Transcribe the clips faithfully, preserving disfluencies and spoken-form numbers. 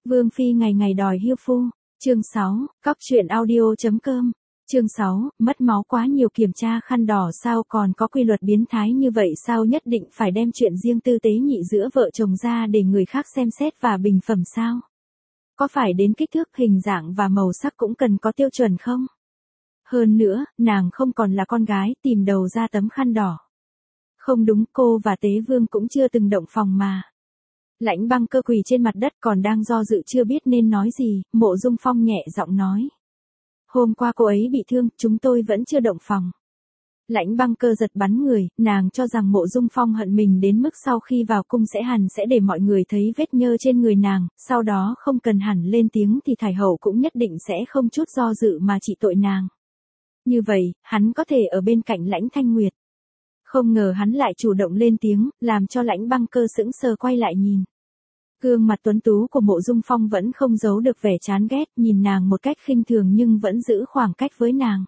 Vương Phi ngày ngày đòi hiêu phu. Chương sáu, cóc truyện audio.com. Chương sáu, mất máu quá nhiều kiểm tra khăn đỏ sao còn có quy luật biến thái như vậy sao nhất định phải đem chuyện riêng tư tế nhị giữa vợ chồng ra để người khác xem xét và bình phẩm sao? Có phải đến kích thước, hình dạng và màu sắc cũng cần có tiêu chuẩn không? Hơn nữa, nàng không còn là con gái tìm đầu ra tấm khăn đỏ. Không đúng, cô và Tế Vương cũng chưa từng động phòng mà. Lãnh Băng Cơ quỳ trên mặt đất còn đang do dự chưa biết nên nói gì, Mộ Dung Phong nhẹ giọng nói. Hôm qua cô ấy bị thương, chúng tôi vẫn chưa động phòng. Lãnh Băng Cơ giật bắn người, nàng cho rằng Mộ Dung Phong hận mình đến mức sau khi vào cung sẽ hẳn sẽ để mọi người thấy vết nhơ trên người nàng, sau đó không cần hẳn lên tiếng thì Thái Hậu cũng nhất định sẽ không chút do dự mà trị tội nàng. Như vậy, hắn có thể ở bên cạnh Lãnh Thanh Nguyệt. Không ngờ hắn lại chủ động lên tiếng, làm cho Lãnh Băng Cơ sững sờ quay lại nhìn. Gương mặt tuấn tú của Mộ Dung Phong vẫn không giấu được vẻ chán ghét, nhìn nàng một cách khinh thường nhưng vẫn giữ khoảng cách với nàng.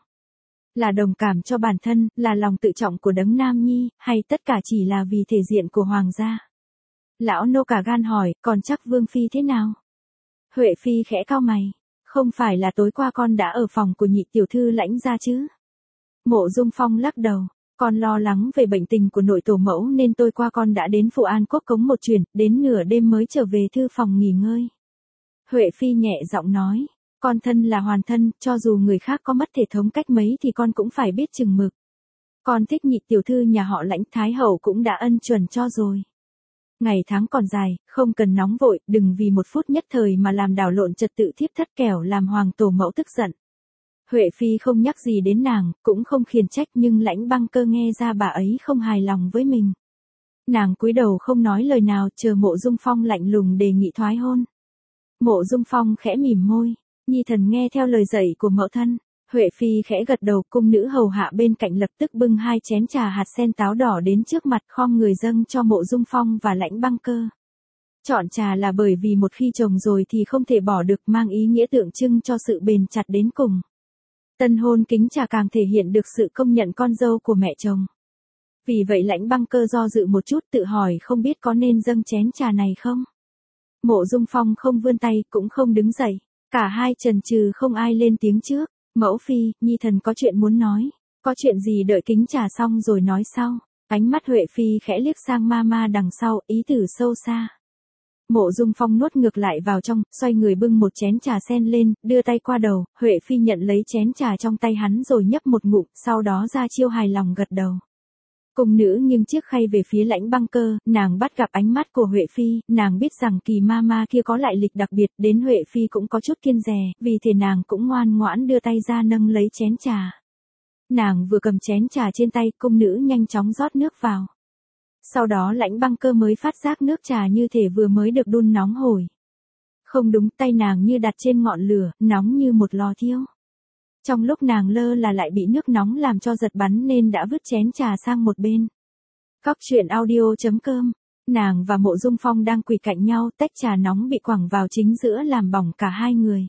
Là đồng cảm cho bản thân, là lòng tự trọng của đấng nam nhi, hay tất cả chỉ là vì thể diện của hoàng gia? Lão nô cả gan hỏi, còn chắc Vương Phi thế nào? Huệ Phi khẽ cau mày. Không phải là tối qua con đã ở phòng của nhị tiểu thư Lãnh gia chứ? Mộ Dung Phong lắc đầu. Con lo lắng về bệnh tình của nội tổ mẫu nên tôi qua con đã đến Phụ An Quốc cống một chuyến, đến nửa đêm mới trở về thư phòng nghỉ ngơi. Huệ Phi nhẹ giọng nói, con thân là hoàn thân, cho dù người khác có mất thể thống cách mấy thì con cũng phải biết chừng mực. Con thích nhị tiểu thư nhà họ Lãnh, Thái Hậu cũng đã ân chuẩn cho rồi. Ngày tháng còn dài, không cần nóng vội, đừng vì một phút nhất thời mà làm đảo lộn trật tự thiếp thất kẻo làm hoàng tổ mẫu tức giận. Huệ Phi không nhắc gì đến nàng, cũng không khiển trách nhưng Lãnh Băng Cơ nghe ra bà ấy không hài lòng với mình. Nàng cúi đầu không nói lời nào chờ Mộ Dung Phong lạnh lùng đề nghị thoái hôn. Mộ Dung Phong khẽ mỉm môi, nhi thần nghe theo lời dạy của mẫu thân. Huệ Phi khẽ gật đầu, cung nữ hầu hạ bên cạnh lập tức bưng hai chén trà hạt sen táo đỏ đến trước mặt khom người dâng cho Mộ Dung Phong và Lãnh Băng Cơ. Chọn trà là bởi vì một khi trồng rồi thì không thể bỏ được, mang ý nghĩa tượng trưng cho sự bền chặt đến cùng. Tân hôn kính trà càng thể hiện được sự công nhận con dâu của mẹ chồng. Vì vậy Lãnh Băng Cơ do dự một chút tự hỏi không biết có nên dâng chén trà này không. Mộ Dung Phong không vươn tay cũng không đứng dậy. Cả hai chần chừ không ai lên tiếng trước. Mẫu Phi, nhi thần có chuyện muốn nói. Có chuyện gì đợi kính trà xong rồi nói sau. Ánh mắt Huệ Phi khẽ liếc sang Mama đằng sau, ý tử sâu xa. Mộ Dung Phong nuốt ngược lại vào trong, xoay người bưng một chén trà sen lên, đưa tay qua đầu, Huệ Phi nhận lấy chén trà trong tay hắn rồi nhấp một ngụm, sau đó ra chiêu hài lòng gật đầu. Cung nữ nghiêng chiếc khay về phía Lãnh Băng Cơ, nàng bắt gặp ánh mắt của Huệ Phi, nàng biết rằng kỳ mama kia có lại lịch đặc biệt, đến Huệ Phi cũng có chút kiêng dè, vì thế nàng cũng ngoan ngoãn đưa tay ra nâng lấy chén trà. Nàng vừa cầm chén trà trên tay, cung nữ nhanh chóng rót nước vào. Sau đó Lãnh Băng Cơ mới phát giác nước trà như thể vừa mới được đun nóng hổi. Không đúng, tay nàng như đặt trên ngọn lửa, nóng như một lò thiêu. Trong lúc nàng lơ là lại bị nước nóng làm cho giật bắn nên đã vứt chén trà sang một bên. Cóc truyện audio.com. Nàng và Mộ Dung Phong đang quỳ cạnh nhau, tách trà nóng bị quẳng vào chính giữa làm bỏng cả hai người.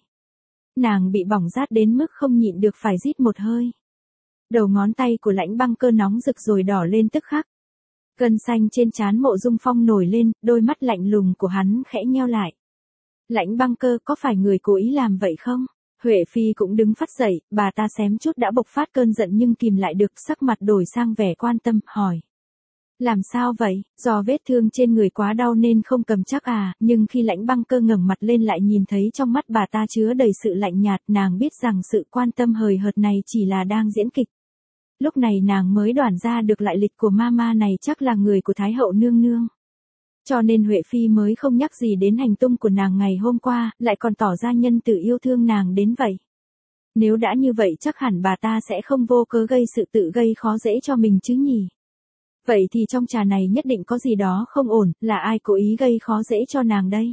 Nàng bị bỏng rát đến mức không nhịn được phải rít một hơi. Đầu ngón tay của Lãnh Băng Cơ nóng rực rồi đỏ lên tức khắc. Gân xanh trên trán Mộ Dung Phong nổi lên, đôi mắt lạnh lùng của hắn khẽ nheo lại. Lãnh Băng Cơ, có phải người cố ý làm vậy không? Huệ Phi cũng đứng phát dậy, bà ta xém chút đã bộc phát cơn giận nhưng kìm lại được, sắc mặt đổi sang vẻ quan tâm, hỏi. Làm sao vậy? Do vết thương trên người quá đau nên không cầm chắc à, nhưng khi Lãnh Băng Cơ ngẩng mặt lên lại nhìn thấy trong mắt bà ta chứa đầy sự lạnh nhạt, nàng biết rằng sự quan tâm hời hợt này chỉ là đang diễn kịch. Lúc này nàng mới đoán ra được lại lịch của mama này chắc là người của Thái Hậu nương nương. Cho nên Huệ Phi mới không nhắc gì đến hành tung của nàng ngày hôm qua, lại còn tỏ ra nhân từ yêu thương nàng đến vậy. Nếu đã như vậy chắc hẳn bà ta sẽ không vô cớ gây sự tự gây khó dễ cho mình chứ nhỉ. Vậy thì trong trà này nhất định có gì đó không ổn, là ai cố ý gây khó dễ cho nàng đây?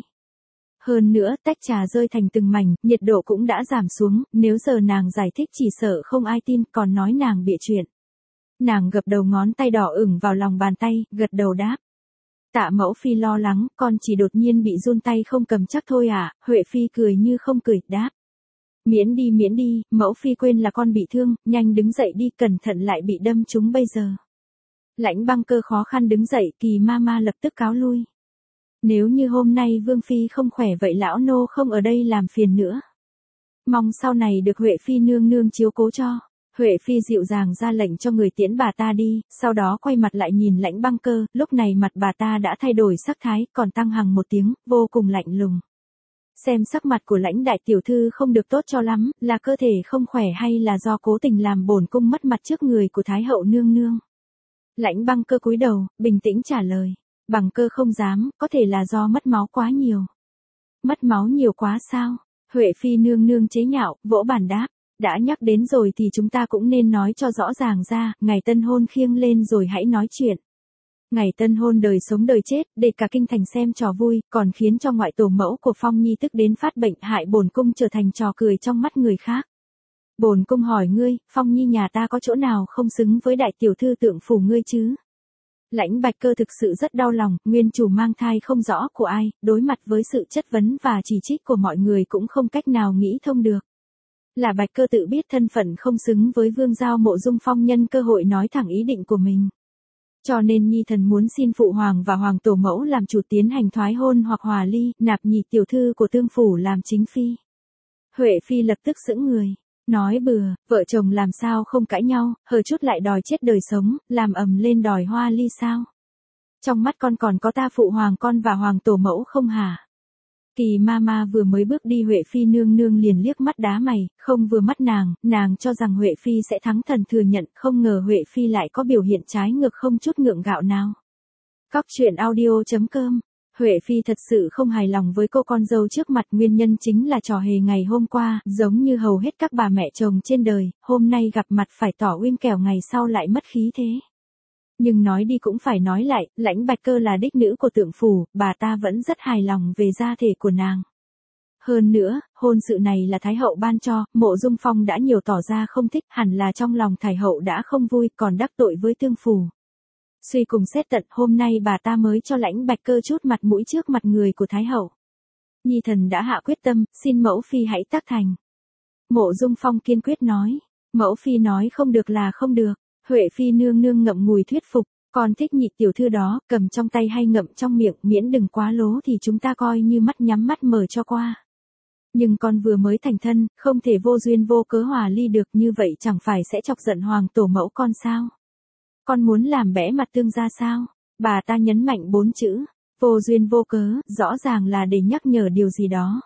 Hơn nữa, tách trà rơi thành từng mảnh, nhiệt độ cũng đã giảm xuống, nếu giờ nàng giải thích chỉ sợ không ai tin, còn nói nàng bịa chuyện. Nàng gập đầu ngón tay đỏ ửng vào lòng bàn tay, gật đầu đáp. Tạ Mẫu Phi lo lắng, con chỉ đột nhiên bị run tay không cầm chắc thôi à, Huệ Phi cười như không cười, đáp. Miễn đi miễn đi, Mẫu Phi quên là con bị thương, nhanh đứng dậy đi, cẩn thận lại bị đâm trúng bây giờ. Lãnh Băng Cơ khó khăn đứng dậy, kỳ mama lập tức cáo lui. Nếu như hôm nay Vương Phi không khỏe vậy lão nô không ở đây làm phiền nữa. Mong sau này được Huệ Phi nương nương chiếu cố cho. Huệ Phi dịu dàng ra lệnh cho người tiễn bà ta đi, sau đó quay mặt lại nhìn Lãnh Băng Cơ, lúc này mặt bà ta đã thay đổi sắc thái, còn tăng hằng một tiếng, vô cùng lạnh lùng. Xem sắc mặt của Lãnh đại tiểu thư không được tốt cho lắm, là cơ thể không khỏe hay là do cố tình làm bổn cung mất mặt trước người của Thái hậu nương nương. Lãnh Băng Cơ cúi đầu, bình tĩnh trả lời. Bằng Cơ không dám, có thể là do mất máu quá nhiều. Mất máu nhiều quá sao? Huệ Phi nương nương chế nhạo, vỗ bàn đáp. Đã nhắc đến rồi thì chúng ta cũng nên nói cho rõ ràng ra, ngày tân hôn khiêng lên rồi hãy nói chuyện. Ngày tân hôn đời sống đời chết, để cả kinh thành xem trò vui, còn khiến cho ngoại tổ mẫu của Phong Nhi tức đến phát bệnh hại bổn cung trở thành trò cười trong mắt người khác. Bổn cung hỏi ngươi, Phong Nhi nhà ta có chỗ nào không xứng với đại tiểu thư tượng phủ ngươi chứ? Lãnh Bạch Cơ thực sự rất đau lòng, nguyên chủ mang thai không rõ của ai, đối mặt với sự chất vấn và chỉ trích của mọi người cũng không cách nào nghĩ thông được. Là Bạch Cơ tự biết thân phận không xứng với Vương Giao Mộ Dung Phong nhân cơ hội nói thẳng ý định của mình. Cho nên Nhi thần muốn xin phụ hoàng và hoàng tổ mẫu làm chủ tiến hành thoái hôn hoặc hòa ly, nạp nhị tiểu thư của tương phủ làm chính phi. Huệ Phi lập tức sững người, nói bừa, vợ chồng làm sao không cãi nhau, hờ chút lại đòi chết đời sống, làm ầm lên đòi hoa ly sao? Trong mắt con còn có ta phụ hoàng con và hoàng tổ mẫu không hả? Kỳ Mama vừa mới bước đi Huệ Phi nương nương liền liếc mắt đá mày, không vừa mắt nàng, nàng cho rằng Huệ Phi sẽ thắng thần thừa nhận, không ngờ Huệ Phi lại có biểu hiện trái ngược không chút ngượng gạo nào. Cóc truyện audio chấm com. Huệ Phi thật sự không hài lòng với cô con dâu trước mặt, nguyên nhân chính là trò hề ngày hôm qua, giống như hầu hết các bà mẹ chồng trên đời, hôm nay gặp mặt phải tỏ uyên kẻo ngày sau lại mất khí thế. Nhưng nói đi cũng phải nói lại, Lãnh Bạch Cơ là đích nữ của tượng phủ, bà ta vẫn rất hài lòng về gia thể của nàng. Hơn nữa, hôn sự này là Thái hậu ban cho, Mộ Dung Phong đã nhiều tỏ ra không thích, hẳn là trong lòng Thái hậu đã không vui, còn đắc tội với tương phủ. Suy cùng xét tận, hôm nay bà ta mới cho Lãnh Bạch Cơ chút mặt mũi trước mặt người của Thái hậu. Nhi thần đã hạ quyết tâm, xin mẫu phi hãy tác thành. Mộ Dung Phong kiên quyết nói, mẫu phi nói không được là không được. Huệ Phi nương nương ngậm ngùi thuyết phục, con thích nhị tiểu thư đó, cầm trong tay hay ngậm trong miệng, miễn đừng quá lố thì chúng ta coi như mắt nhắm mắt mở cho qua. Nhưng con vừa mới thành thân, không thể vô duyên vô cớ hòa ly được, như vậy chẳng phải sẽ chọc giận hoàng tổ mẫu con sao? Con muốn làm bẽ mặt tương gia sao? Bà ta nhấn mạnh bốn chữ, vô duyên vô cớ, rõ ràng là để nhắc nhở điều gì đó.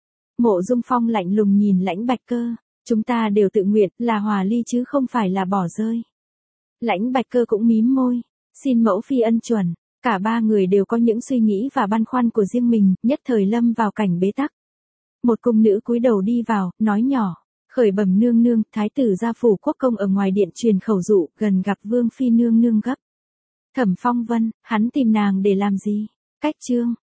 Mộ Dung Phong lạnh lùng nhìn Lãnh Bạch Cơ, chúng ta đều tự nguyện, là hòa ly chứ không phải là bỏ rơi. Lãnh Bạch Cơ cũng mím môi, xin mẫu phi ân chuẩn, cả ba người đều có những suy nghĩ và băn khoăn của riêng mình, nhất thời lâm vào cảnh bế tắc. Một cung nữ cúi đầu đi vào, nói nhỏ, khởi bẩm nương nương, thái tử gia phủ quốc công ở ngoài điện truyền khẩu dụ, gần gặp Vương Phi nương nương gấp. Thẩm Phong Vân, hắn tìm nàng để làm gì? Cách chương.